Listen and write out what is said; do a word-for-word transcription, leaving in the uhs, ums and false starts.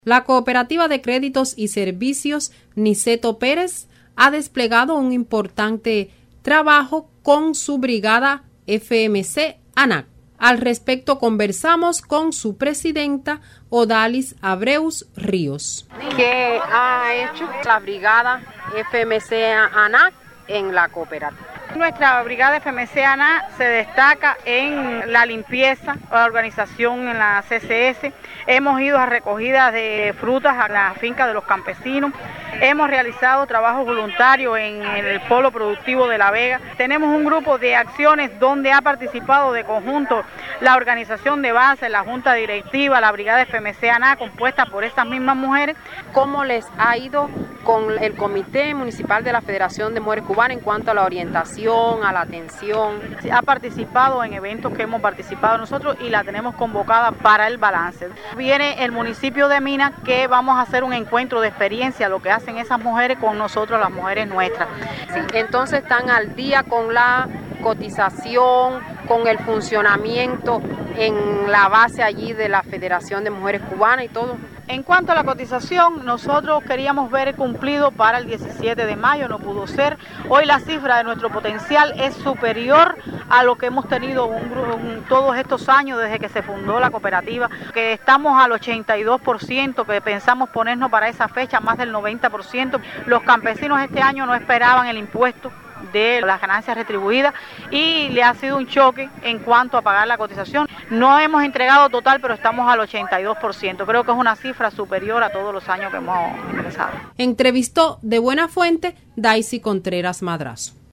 La Cooperativa de Créditos y Servicios Niceto Pérez ha desplegado un importante trabajo con su brigada F M C ANAC. Al respecto conversamos con su presidenta Odalis Abreus Ríos. ¿Qué ha hecho la brigada F M C ANAC en la cooperativa? Nuestra brigada F M C ANAC se destaca en la limpieza, la organización en la C C S. Hemos ido a recogidas de frutas a la finca de los campesinos. Hemos realizado trabajo voluntario en el polo productivo de La Vega. Tenemos un grupo de acciones donde ha participado de conjunto la organización de base, la junta directiva, la brigada F M C ANAC, compuesta por estas mismas mujeres. ¿Cómo les ha ido con el Comité Municipal de la Federación de Mujeres Cubanas en cuanto a la orientación, a la atención? Ha participado en eventos que hemos participado nosotros y la tenemos convocada para el balance. Viene el municipio de Minas, que vamos a hacer un encuentro de experiencia, lo que hacen esas mujeres con nosotros, las mujeres nuestras. Sí, entonces están al día con la cotización, con el funcionamiento en la base allí de la Federación de Mujeres Cubanas y todo. En cuanto a la cotización, nosotros queríamos ver cumplido para el diecisiete de mayo, no pudo ser. Hoy la cifra de nuestro potencial es superior a lo que hemos tenido un, un, todos estos años desde que se fundó la cooperativa, que estamos al ochenta y dos por ciento, que pensamos ponernos para esa fecha más del noventa por ciento. Los campesinos este año no esperaban el impuesto de las ganancias retribuidas y le ha sido un choque en cuanto a pagar la cotización. No hemos entregado total, pero estamos al ochenta y dos por ciento. Creo que es una cifra superior a todos los años que hemos ingresado. Entrevistó de buena fuente Daisy Contreras Madrazo.